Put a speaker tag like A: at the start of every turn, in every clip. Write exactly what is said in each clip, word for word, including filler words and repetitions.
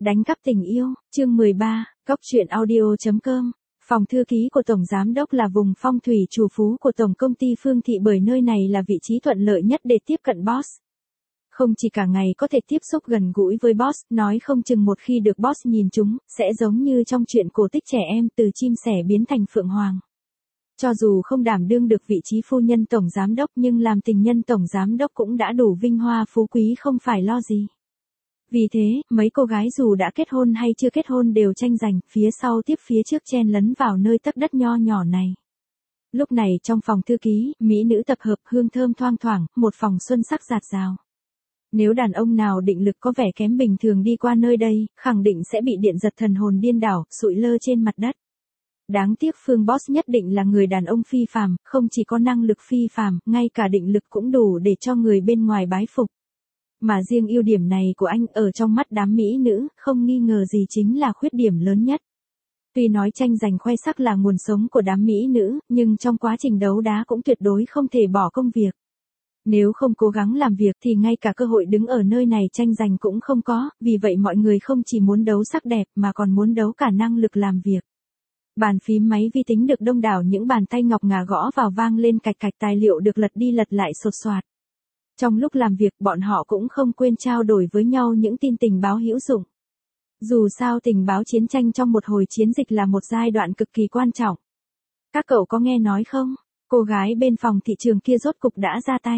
A: Đánh cắp tình yêu, chương mười ba, Cóc truyện audio chấm com. Phòng thư ký của Tổng Giám đốc là vùng phong thủy chủ phú của Tổng Công ty Phương Thị, bởi nơi này là vị trí thuận lợi nhất để tiếp cận boss. Không chỉ cả ngày có thể tiếp xúc gần gũi với boss, nói không chừng một khi được boss nhìn chúng, sẽ giống như trong truyện cổ tích trẻ em, từ chim sẻ biến thành phượng hoàng. Cho dù không đảm đương được vị trí phu nhân Tổng Giám đốc, nhưng làm tình nhân Tổng Giám đốc cũng đã đủ vinh hoa phú quý, không phải lo gì. Vì thế, mấy cô gái dù đã kết hôn hay chưa kết hôn đều tranh giành, phía sau tiếp phía trước chen lấn vào nơi tấc đất nho nhỏ này. Lúc này trong phòng thư ký, mỹ nữ tập hợp, hương thơm thoang thoảng, một phòng xuân sắc rạt rào. Nếu đàn ông nào định lực có vẻ kém bình thường đi qua nơi đây, khẳng định sẽ bị điện giật thần hồn điên đảo, sụi lơ trên mặt đất. Đáng tiếc Phương Boss nhất định là người đàn ông phi phàm, không chỉ có năng lực phi phàm, ngay cả định lực cũng đủ để cho người bên ngoài bái phục. Mà riêng ưu điểm này của anh ở trong mắt đám mỹ nữ, không nghi ngờ gì chính là khuyết điểm lớn nhất. Tuy nói tranh giành khoe sắc là nguồn sống của đám mỹ nữ, nhưng trong quá trình đấu đá cũng tuyệt đối không thể bỏ công việc. Nếu không cố gắng làm việc thì ngay cả cơ hội đứng ở nơi này tranh giành cũng không có, vì vậy mọi người không chỉ muốn đấu sắc đẹp mà còn muốn đấu cả năng lực làm việc. Bàn phím máy vi tính được đông đảo những bàn tay ngọc ngà gõ vào vang lên cạch cạch, tài liệu được lật đi lật lại sột soạt. Trong lúc làm việc, bọn họ cũng không quên trao đổi với nhau những tin tình báo hữu dụng. Dù sao tình báo chiến tranh trong một hồi chiến dịch là một giai đoạn cực kỳ quan trọng. Các cậu có nghe nói không? Cô gái bên phòng thị trường kia rốt cục đã ra tay.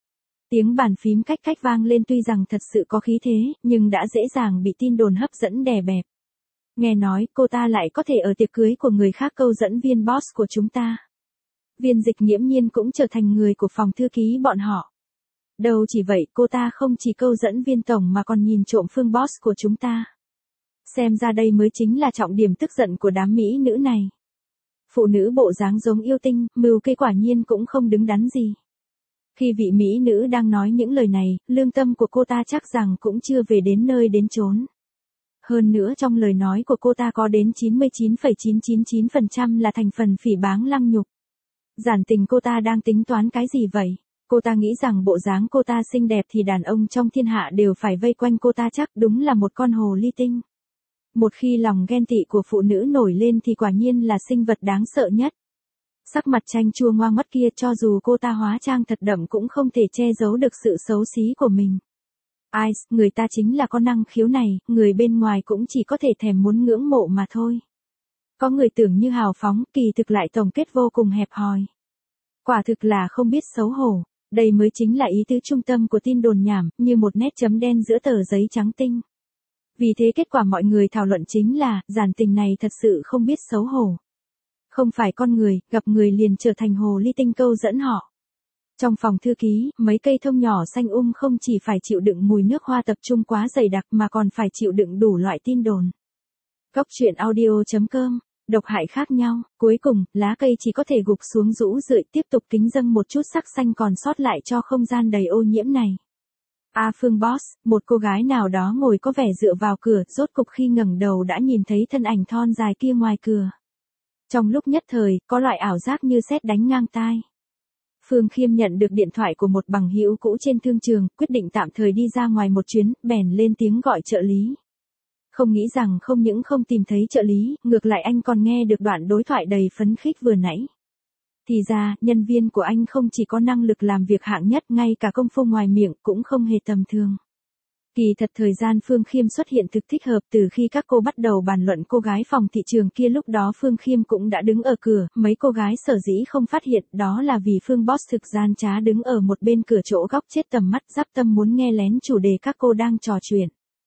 A: Tiếng bàn phím cách cách vang lên, tuy rằng thật sự có khí thế, nhưng đã dễ dàng bị tin đồn hấp dẫn đè bẹp. Nghe nói cô ta lại có thể ở tiệc cưới của người khác câu dẫn viên boss của chúng ta. Viên Dịch nghiễm nhiên cũng trở thành người của phòng thư ký bọn họ. Đâu chỉ vậy, cô ta không chỉ câu dẫn viên tổng mà còn nhìn trộm Phương boss của chúng ta. Xem ra đây mới chính là trọng điểm tức giận của đám mỹ nữ này. Phụ nữ bộ dáng giống yêu tinh, mưu kế quả nhiên cũng không đứng đắn gì. Khi vị mỹ nữ đang nói những lời này, lương tâm của cô ta chắc rằng cũng chưa về đến nơi đến chốn. Hơn nữa trong lời nói của cô ta có đến chín mươi chín phẩy chín chín chín phần trăm là thành phần phỉ báng lăng nhục. Giản tình cô ta đang tính toán cái gì vậy? Cô ta nghĩ rằng bộ dáng cô ta xinh đẹp thì đàn ông trong thiên hạ đều phải vây quanh cô ta, chắc đúng là một con hồ ly tinh. Một khi lòng ghen tị của phụ nữ nổi lên thì quả nhiên là sinh vật đáng sợ nhất. Sắc mặt chanh chua ngoang mắt kia, cho dù cô ta hóa trang thật đậm cũng không thể che giấu được sự xấu xí của mình. Ai, người ta chính là có năng khiếu này, người bên ngoài cũng chỉ có thể thèm muốn ngưỡng mộ mà thôi. Có người tưởng như hào phóng, kỳ thực lại tổng kết vô cùng hẹp hòi. Quả thực là không biết xấu hổ. Đây mới chính là ý tứ trung tâm của tin đồn nhảm, như một nét chấm đen giữa tờ giấy trắng tinh. Vì thế kết quả mọi người thảo luận chính là, giản tình này thật sự không biết xấu hổ. Không phải con người, gặp người liền trở thành hồ ly tinh câu dẫn họ. Trong phòng thư ký, mấy cây thông nhỏ xanh um không chỉ phải chịu đựng mùi nước hoa tập trung quá dày đặc mà còn phải chịu đựng đủ loại tin đồn. Cóc truyện audio chấm com. Độc hại khác nhau, cuối cùng, lá cây chỉ có thể gục xuống rũ rượi, tiếp tục kính dâng một chút sắc xanh còn sót lại cho không gian đầy ô nhiễm này. A à, Phương Boss, một cô gái nào đó ngồi có vẻ dựa vào cửa, rốt cục khi ngẩng đầu đã nhìn thấy thân ảnh thon dài kia ngoài cửa. Trong lúc nhất thời, có loại ảo giác như sét đánh ngang tai. Phương Khiêm nhận được điện thoại của một bằng hữu cũ trên thương trường, quyết định tạm thời đi ra ngoài một chuyến, bèn lên tiếng gọi trợ lý. Không nghĩ rằng không những không tìm thấy trợ lý, ngược lại anh còn nghe được đoạn đối thoại đầy phấn khích vừa nãy. Thì ra, nhân viên của anh không chỉ có năng lực làm việc hạng nhất, ngay cả công phu ngoài miệng cũng không hề tầm thường. Kỳ thật thời gian Phương Khiêm xuất hiện thực thích hợp, từ khi các cô bắt đầu bàn luận cô gái phòng thị trường kia, lúc đó Phương Khiêm cũng đã đứng ở cửa, mấy cô gái sở dĩ không phát hiện đó là vì Phương Boss thực gian trá đứng ở một bên cửa chỗ góc chết tầm mắt, giáp tâm muốn nghe lén chủ đề các cô đang trò chuyện.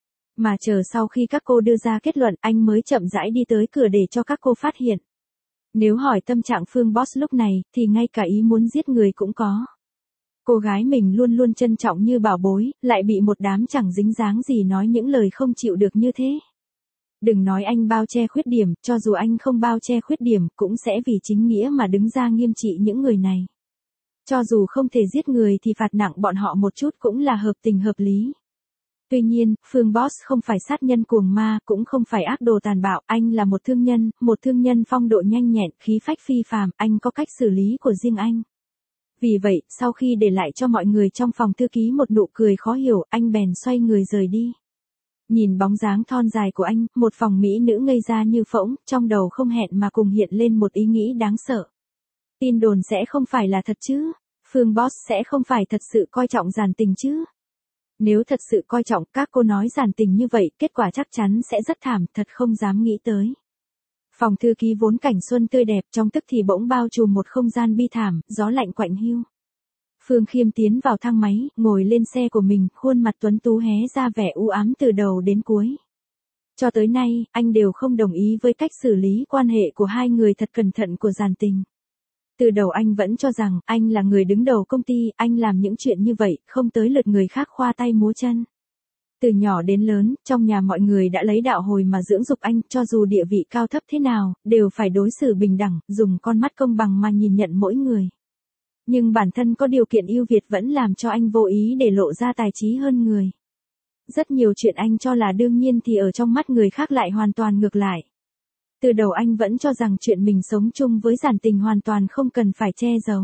A: Mà chờ sau khi các cô đưa ra kết luận, anh mới chậm rãi đi tới cửa để cho các cô phát hiện. Nếu hỏi tâm trạng Phương Boss lúc này, thì ngay cả ý muốn giết người cũng có. Cô gái mình luôn luôn trân trọng như bảo bối, lại bị một đám chẳng dính dáng gì nói những lời không chịu được như thế. Đừng nói anh bao che khuyết điểm, cho dù anh không bao che khuyết điểm, cũng sẽ vì chính nghĩa mà đứng ra nghiêm trị những người này. Cho dù không thể giết người thì phạt nặng bọn họ một chút cũng là hợp tình hợp lý. Tuy nhiên, Phương Boss không phải sát nhân cuồng ma, cũng không phải ác đồ tàn bạo, anh là một thương nhân, một thương nhân phong độ nhanh nhẹn, khí phách phi phàm, anh có cách xử lý của riêng anh. Vì vậy, sau khi để lại cho mọi người trong phòng thư ký một nụ cười khó hiểu, anh bèn xoay người rời đi. Nhìn bóng dáng thon dài của anh, một phòng mỹ nữ ngây ra như phỗng, trong đầu không hẹn mà cùng hiện lên một ý nghĩ đáng sợ. Tin đồn sẽ không phải là thật chứ? Phương Boss sẽ không phải thật sự coi trọng Giản Tình chứ? Nếu thật sự coi trọng, các cô nói Giản Tình như vậy, kết quả chắc chắn sẽ rất thảm, thật không dám nghĩ tới. Phòng thư ký vốn cảnh xuân tươi đẹp, trong tức thì bỗng bao trùm một không gian bi thảm, gió lạnh quạnh hiu. Phương Khiêm tiến vào thang máy, ngồi lên xe của mình, khuôn mặt tuấn tú hé ra vẻ u ám từ đầu đến cuối. Cho tới nay, anh đều không đồng ý với cách xử lý quan hệ của hai người thật cẩn thận của Giản Tình. Từ đầu anh vẫn cho rằng, anh là người đứng đầu công ty, anh làm những chuyện như vậy, không tới lượt người khác khoa tay múa chân. Từ nhỏ đến lớn, trong nhà mọi người đã lấy đạo hồi mà dưỡng dục anh, cho dù địa vị cao thấp thế nào, đều phải đối xử bình đẳng, dùng con mắt công bằng mà nhìn nhận mỗi người. Nhưng bản thân có điều kiện ưu việt vẫn làm cho anh vô ý để lộ ra tài trí hơn người. Rất nhiều chuyện anh cho là đương nhiên thì ở trong mắt người khác lại hoàn toàn ngược lại. Từ đầu anh vẫn cho rằng chuyện mình sống chung với Giản Tình hoàn toàn không cần phải che giấu.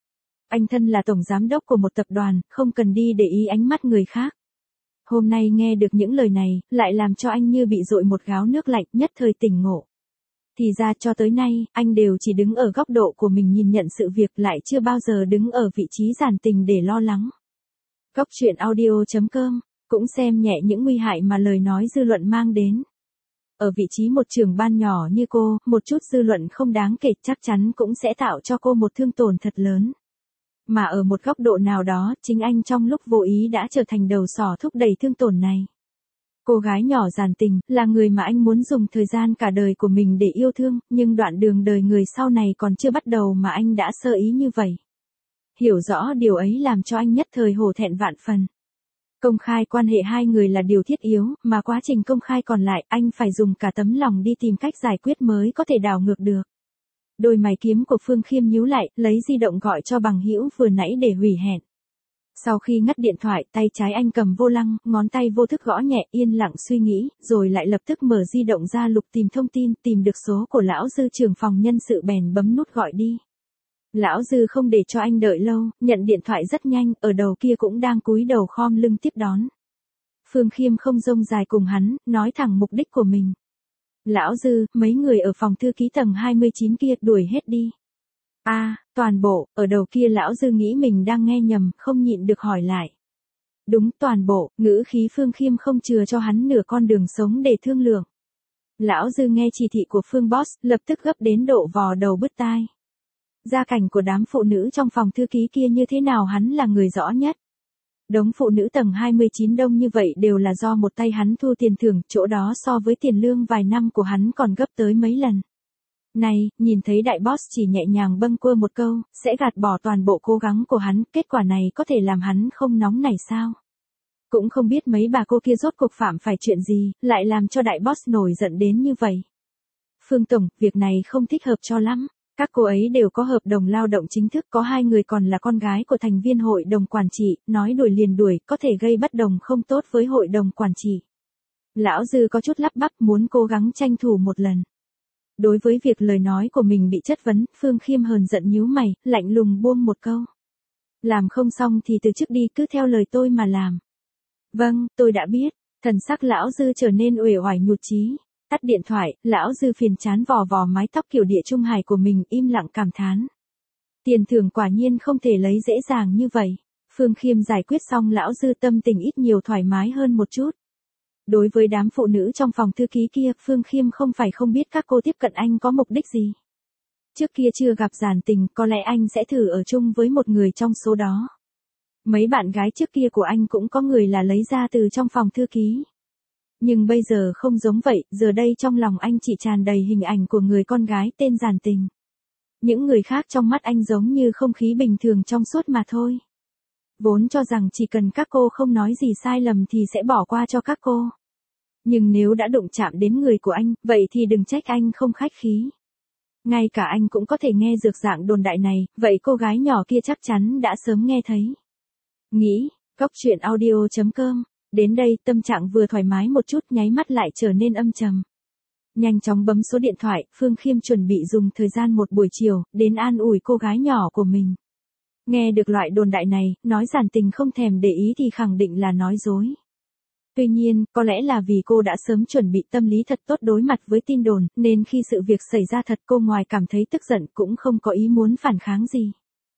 A: Anh thân là tổng giám đốc của một tập đoàn, không cần đi để ý ánh mắt người khác. Hôm nay nghe được những lời này, lại làm cho anh như bị dội một gáo nước lạnh, nhất thời tỉnh ngộ. Thì ra cho tới nay, anh đều chỉ đứng ở góc độ của mình nhìn nhận sự việc, lại chưa bao giờ đứng ở vị trí Giản Tình để lo lắng. Góc truyện audio chấm com cũng xem nhẹ những nguy hại mà lời nói dư luận mang đến. Ở vị trí một trưởng ban nhỏ như cô, một chút dư luận không đáng kể chắc chắn cũng sẽ tạo cho cô một thương tổn thật lớn. Mà ở một góc độ nào đó, chính anh trong lúc vô ý đã trở thành đầu sỏ thúc đẩy thương tổn này. Cô gái nhỏ Giản Tình, là người mà anh muốn dùng thời gian cả đời của mình để yêu thương, nhưng đoạn đường đời người sau này còn chưa bắt đầu mà anh đã sơ ý như vậy. Hiểu rõ điều ấy làm cho anh nhất thời hổ thẹn vạn phần. Công khai quan hệ hai người là điều thiết yếu, mà quá trình công khai còn lại, anh phải dùng cả tấm lòng đi tìm cách giải quyết mới có thể đảo ngược được. Đôi mày kiếm của Phương Khiêm nhíu lại, lấy di động gọi cho bằng hữu vừa nãy để hủy hẹn. Sau khi ngắt điện thoại, tay trái anh cầm vô lăng, ngón tay vô thức gõ nhẹ, yên lặng suy nghĩ, rồi lại lập tức mở di động ra lục tìm thông tin, tìm được số của lão Dư trưởng phòng nhân sự bèn bấm nút gọi đi. Lão Dư không để cho anh đợi lâu, nhận điện thoại rất nhanh, ở đầu kia cũng đang cúi đầu khom lưng tiếp đón. Phương Khiêm không rông dài cùng hắn, nói thẳng mục đích của mình. Lão Dư, mấy người ở phòng thư ký tầng hai mươi chín kia, đuổi hết đi. A, à, toàn bộ, ở đầu kia lão Dư nghĩ mình đang nghe nhầm, không nhịn được hỏi lại. Đúng, toàn bộ, ngữ khí Phương Khiêm không chừa cho hắn nửa con đường sống để thương lượng. Lão Dư nghe chỉ thị của Phương Boss, lập tức gấp đến độ vò đầu bứt tai. Gia cảnh của đám phụ nữ trong phòng thư ký kia như thế nào hắn là người rõ nhất. Đống phụ nữ tầng hai mươi chín đông như vậy đều là do một tay hắn thu tiền thưởng, chỗ đó so với tiền lương vài năm của hắn còn gấp tới mấy lần. Này, nhìn thấy đại boss chỉ nhẹ nhàng bâng quơ một câu, sẽ gạt bỏ toàn bộ cố gắng của hắn, kết quả này có thể làm hắn không nóng nảy sao? Cũng không biết mấy bà cô kia rốt cuộc phạm phải chuyện gì, lại làm cho đại boss nổi giận đến như vậy. Phương Tổng, việc này không thích hợp cho lắm. Các cô ấy đều có hợp đồng lao động chính thức, có hai người còn là con gái của thành viên hội đồng quản trị, nói đuổi liền đuổi, có thể gây bất đồng không tốt với hội đồng quản trị. Lão Dư có chút lắp bắp muốn cố gắng tranh thủ một lần. Đối với việc lời nói của mình bị chất vấn, Phương Khiêm hờn giận nhíu mày, lạnh lùng buông một câu. Làm không xong thì từ chức đi, cứ theo lời tôi mà làm. Vâng, tôi đã biết. Thần sắc lão Dư trở nên uể oải nhụt chí. Tắt điện thoại, lão Dư phiền chán vò vò mái tóc kiểu địa trung hải của mình, im lặng cảm thán. Tiền thưởng quả nhiên không thể lấy dễ dàng như vậy. Phương Khiêm giải quyết xong lão Dư tâm tình ít nhiều thoải mái hơn một chút. Đối với đám phụ nữ trong phòng thư ký kia, Phương Khiêm không phải không biết các cô tiếp cận anh có mục đích gì. Trước kia chưa gặp Giản Tình, có lẽ anh sẽ thử ở chung với một người trong số đó. Mấy bạn gái trước kia của anh cũng có người là lấy ra từ trong phòng thư ký. Nhưng bây giờ không giống vậy, giờ đây trong lòng anh chỉ tràn đầy hình ảnh của người con gái tên Giản Tình. Những người khác trong mắt anh giống như không khí bình thường trong suốt mà thôi. Vốn cho rằng chỉ cần các cô không nói gì sai lầm thì sẽ bỏ qua cho các cô. Nhưng nếu đã đụng chạm đến người của anh, vậy thì đừng trách anh không khách khí. Ngay cả anh cũng có thể nghe dược dạng đồn đại này, vậy cô gái nhỏ kia chắc chắn đã sớm nghe thấy. Nghĩ, góc truyện audio chấm com. Đến đây, tâm trạng vừa thoải mái một chút, nháy mắt lại trở nên âm trầm. Nhanh chóng bấm số điện thoại, Phương Khiêm chuẩn bị dùng thời gian một buổi chiều, đến an ủi cô gái nhỏ của mình. Nghe được loại đồn đại này, nói Giản Tình không thèm để ý thì khẳng định là nói dối. Tuy nhiên, có lẽ là vì cô đã sớm chuẩn bị tâm lý thật tốt đối mặt với tin đồn, nên khi sự việc xảy ra thật cô ngoài cảm thấy tức giận cũng không có ý muốn phản kháng gì.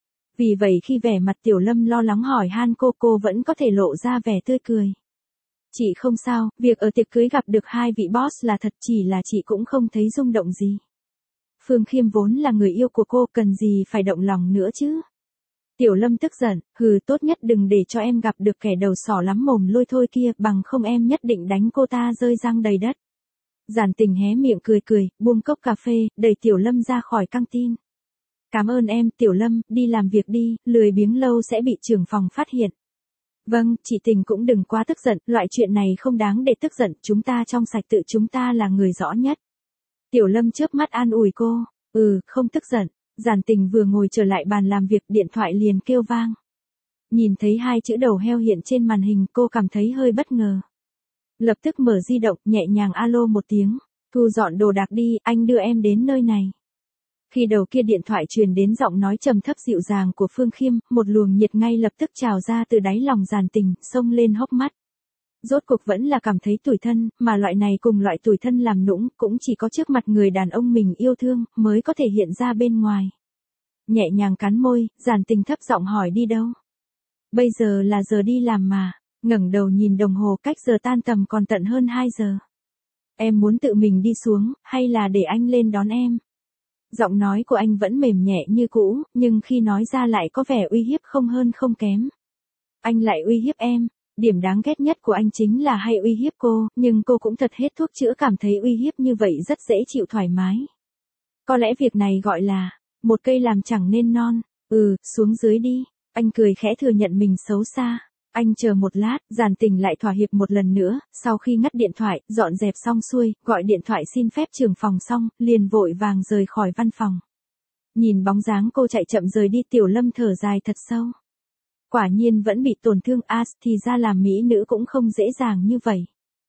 A: Vì vậy khi vẻ mặt Tiểu Lâm lo lắng hỏi han cô, cô vẫn có thể lộ ra vẻ tươi cười. Chị không sao, việc ở tiệc cưới gặp được hai vị boss là thật, chỉ là chị cũng không thấy rung động gì. Phương Khiêm vốn là người yêu của cô, cần gì phải động lòng nữa chứ. Tiểu Lâm tức giận, hừ, tốt nhất đừng để cho em gặp được kẻ đầu sỏ lắm mồm lôi thôi kia, bằng không em nhất định đánh cô ta rơi răng đầy đất. Giản Tình hé miệng cười cười, buông cốc cà phê, đẩy Tiểu Lâm ra khỏi căng tin. Cảm ơn em, Tiểu Lâm, đi làm việc đi, lười biếng lâu sẽ bị trưởng phòng phát hiện. Vâng, chị Tình cũng đừng quá tức giận, loại chuyện này không đáng để tức giận, chúng ta trong sạch, tự chúng ta là người rõ nhất. Tiểu Lâm chớp mắt an ủi cô, ừ, không tức giận. Giản Tình vừa ngồi trở lại bàn làm việc, điện thoại liền kêu vang. Nhìn thấy hai chữ đầu heo hiện trên màn hình, cô cảm thấy hơi bất ngờ. Lập tức mở di động, nhẹ nhàng alo một tiếng, thu dọn đồ đạc đi, anh đưa em đến nơi này. Khi đầu kia điện thoại truyền đến giọng nói trầm thấp dịu dàng của Phương Khiêm, một luồng nhiệt ngay lập tức trào ra từ đáy lòng Giản Tình, xông lên hốc mắt. Rốt cuộc vẫn là cảm thấy tủi thân, mà loại này cùng loại tủi thân làm nũng, cũng chỉ có trước mặt người đàn ông mình yêu thương, mới có thể hiện ra bên ngoài. Nhẹ nhàng cắn môi, Giản Tình thấp giọng hỏi đi đâu. Bây giờ là giờ đi làm mà, ngẩng đầu nhìn đồng hồ, cách giờ tan tầm còn tận hơn hai giờ. Em muốn tự mình đi xuống, hay là để anh lên đón em? Giọng nói của anh vẫn mềm nhẹ như cũ, nhưng khi nói ra lại có vẻ uy hiếp không hơn không kém. Anh lại uy hiếp em. Điểm đáng ghét nhất của anh chính là hay uy hiếp cô, nhưng cô cũng thật hết thuốc chữa, cảm thấy uy hiếp như vậy rất dễ chịu, thoải mái. Có lẽ việc này gọi là một cây làm chẳng nên non. Ừ, xuống dưới đi. Anh cười khẽ thừa nhận mình xấu xa. Anh chờ một lát, Giản Tình lại thỏa hiệp một lần nữa, sau khi ngắt điện thoại, dọn dẹp xong xuôi, gọi điện thoại xin phép trưởng phòng xong, liền vội vàng rời khỏi văn phòng. Nhìn bóng dáng cô chạy chậm rời đi, Tiểu Lâm thở dài thật sâu. Quả nhiên vẫn bị tổn thương, as thì ra làm mỹ nữ cũng không dễ dàng như vậy.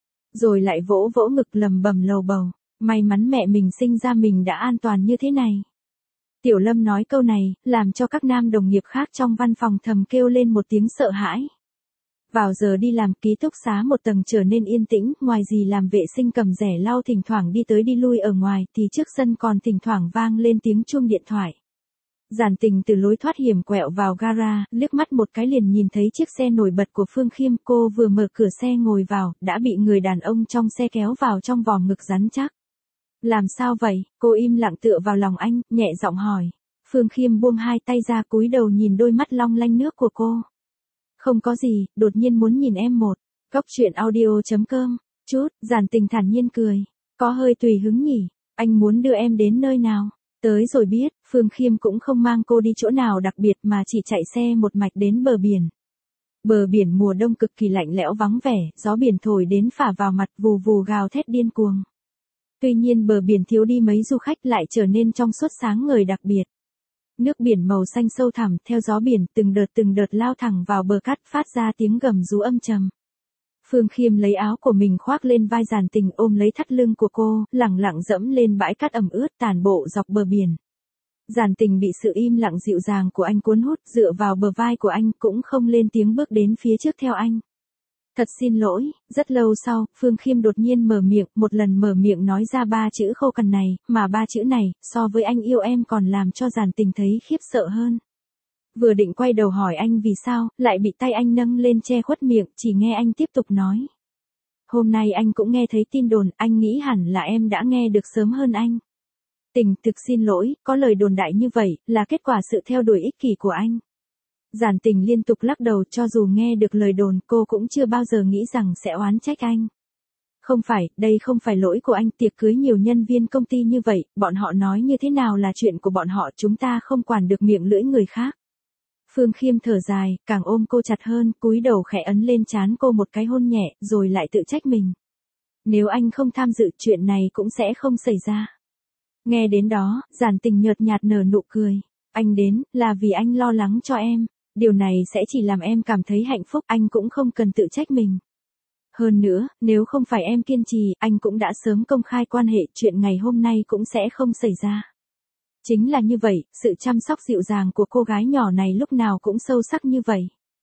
A: Rồi lại vỗ vỗ ngực lầm bầm lầu bầu, may mắn mẹ mình sinh ra mình đã an toàn như thế này. Tiểu Lâm nói câu này, làm cho các nam đồng nghiệp khác trong văn phòng thầm kêu lên một tiếng sợ hãi. Vào giờ đi làm, ký túc xá một tầng trở nên yên tĩnh, ngoài gì làm vệ sinh cầm rẻ lau thỉnh thoảng đi tới đi lui ở ngoài, thì trước sân còn thỉnh thoảng vang lên tiếng chuông điện thoại. Giản Tình từ lối thoát hiểm quẹo vào gara, liếc mắt một cái liền nhìn thấy chiếc xe nổi bật của Phương Khiêm, cô vừa mở cửa xe ngồi vào, đã bị người đàn ông trong xe kéo vào trong vòng ngực rắn chắc. Làm sao vậy? Cô im lặng tựa vào lòng anh, nhẹ giọng hỏi. Phương Khiêm buông hai tay ra, cúi đầu nhìn đôi mắt long lanh nước của cô. Không có gì, đột nhiên muốn nhìn em một. Góc truyện audio chấm com. Chút, Giản Tình thản nhiên cười. Có hơi tùy hứng nhỉ, anh muốn đưa em đến nơi nào? Tới rồi biết, Phương Khiêm cũng không mang cô đi chỗ nào đặc biệt mà chỉ chạy xe một mạch đến bờ biển. Bờ biển mùa đông cực kỳ lạnh lẽo vắng vẻ, gió biển thổi đến phả vào mặt, vù vù gào thét điên cuồng. Tuy nhiên bờ biển thiếu đi mấy du khách, lại trở nên trong suốt sáng ngời đặc biệt. Nước biển màu xanh sâu thẳm, theo gió biển, từng đợt từng đợt lao thẳng vào bờ cát, phát ra tiếng gầm rú âm trầm. Phương Khiêm lấy áo của mình khoác lên vai Giản Tình, ôm lấy thắt lưng của cô, lẳng lặng dẫm lên bãi cát ẩm ướt tàn bộ dọc bờ biển. Giản Tình bị sự im lặng dịu dàng của anh cuốn hút, dựa vào bờ vai của anh, cũng không lên tiếng bước đến phía trước theo anh. Thật xin lỗi. Rất lâu sau, Phương Khiêm đột nhiên mở miệng, một lần mở miệng nói ra ba chữ khô cằn này, mà ba chữ này, so với anh yêu em còn làm cho Giản Tình thấy khiếp sợ hơn. Vừa định quay đầu hỏi anh vì sao, lại bị tay anh nâng lên che khuất miệng, chỉ nghe anh tiếp tục nói. Hôm nay anh cũng nghe thấy tin đồn, anh nghĩ hẳn là em đã nghe được sớm hơn anh. Tình, thực xin lỗi, có lời đồn đại như vậy, là kết quả sự theo đuổi ích kỷ của anh. Giản Tình liên tục lắc đầu, cho dù nghe được lời đồn, cô cũng chưa bao giờ nghĩ rằng sẽ oán trách anh. Không phải, đây không phải lỗi của anh, tiệc cưới nhiều nhân viên công ty như vậy, bọn họ nói như thế nào là chuyện của bọn họ, chúng ta không quản được miệng lưỡi người khác. Phương Khiêm thở dài, càng ôm cô chặt hơn, cúi đầu khẽ ấn lên trán cô một cái hôn nhẹ, rồi lại tự trách mình. Nếu anh không tham dự, chuyện này cũng sẽ không xảy ra. Nghe đến đó, Giản Tình nhợt nhạt nở nụ cười. Anh đến, là vì anh lo lắng cho em. Điều này sẽ chỉ làm em cảm thấy hạnh phúc, anh cũng không cần tự trách mình. Hơn nữa, nếu không phải em kiên trì, anh cũng đã sớm công khai quan hệ, chuyện ngày hôm nay cũng sẽ không xảy ra. Chính là như vậy, sự chăm sóc dịu dàng của cô gái nhỏ này lúc nào cũng sâu sắc như vậy.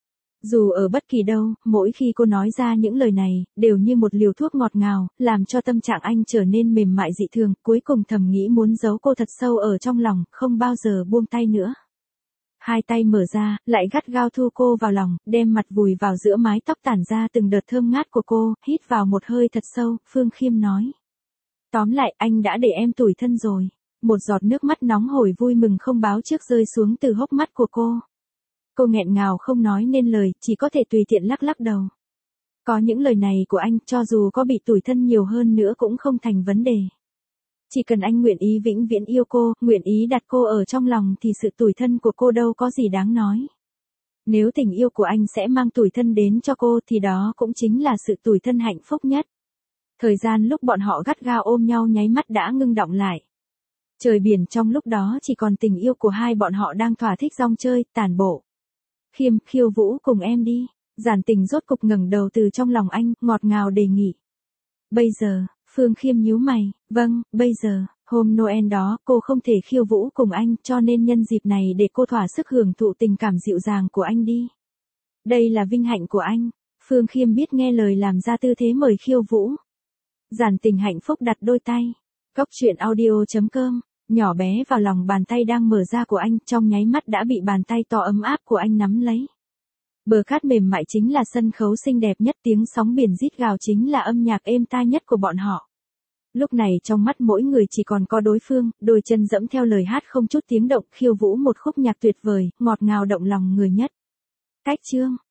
A: Dù ở bất kỳ đâu, mỗi khi cô nói ra những lời này, đều như một liều thuốc ngọt ngào, làm cho tâm trạng anh trở nên mềm mại dị thường, cuối cùng thầm nghĩ muốn giấu cô thật sâu ở trong lòng, không bao giờ buông tay nữa. Hai tay mở ra, lại gắt gao thu cô vào lòng, đem mặt vùi vào giữa mái tóc tản ra từng đợt thơm ngát của cô, hít vào một hơi thật sâu, Phương Khiêm nói. Tóm lại, anh đã để em tủi thân rồi. Một giọt nước mắt nóng hổi vui mừng không báo trước rơi xuống từ hốc mắt của cô. Cô nghẹn ngào không nói nên lời, chỉ có thể tùy tiện lắc lắc đầu. Có những lời này của anh, cho dù có bị tủi thân nhiều hơn nữa cũng không thành vấn đề. Chỉ cần anh nguyện ý vĩnh viễn yêu cô, nguyện ý đặt cô ở trong lòng thì sự tủi thân của cô đâu có gì đáng nói. Nếu tình yêu của anh sẽ mang tủi thân đến cho cô thì đó cũng chính là sự tủi thân hạnh phúc nhất. Thời gian lúc bọn họ gắt gao ôm nhau nháy mắt đã ngưng đọng lại. Trời biển trong lúc đó chỉ còn tình yêu của hai bọn họ đang thỏa thích rong chơi, tản bộ. Khiêm, khiêu vũ cùng em đi. Giản Tình rốt cục ngẩng đầu từ trong lòng anh, ngọt ngào đề nghị. Bây giờ, Phương Khiêm nhíu mày, vâng, bây giờ, hôm Noel đó cô không thể khiêu vũ cùng anh cho nên nhân dịp này để cô thỏa sức hưởng thụ tình cảm dịu dàng của anh đi. Đây là vinh hạnh của anh. Phương Khiêm biết nghe lời làm ra tư thế mời khiêu vũ. Giản Tình hạnh phúc đặt đôi tay. Góc truyện audio chấm com, nhỏ bé vào lòng bàn tay đang mở ra của anh, trong nháy mắt đã bị bàn tay to ấm áp của anh nắm lấy. Bờ cát mềm mại chính là sân khấu xinh đẹp nhất, tiếng sóng biển rít gào chính là âm nhạc êm tai nhất của bọn họ. Lúc này trong mắt mỗi người chỉ còn có đối phương, đôi chân dẫm theo lời hát không chút tiếng động, khiêu vũ một khúc nhạc tuyệt vời, ngọt ngào động lòng người nhất. Cách chương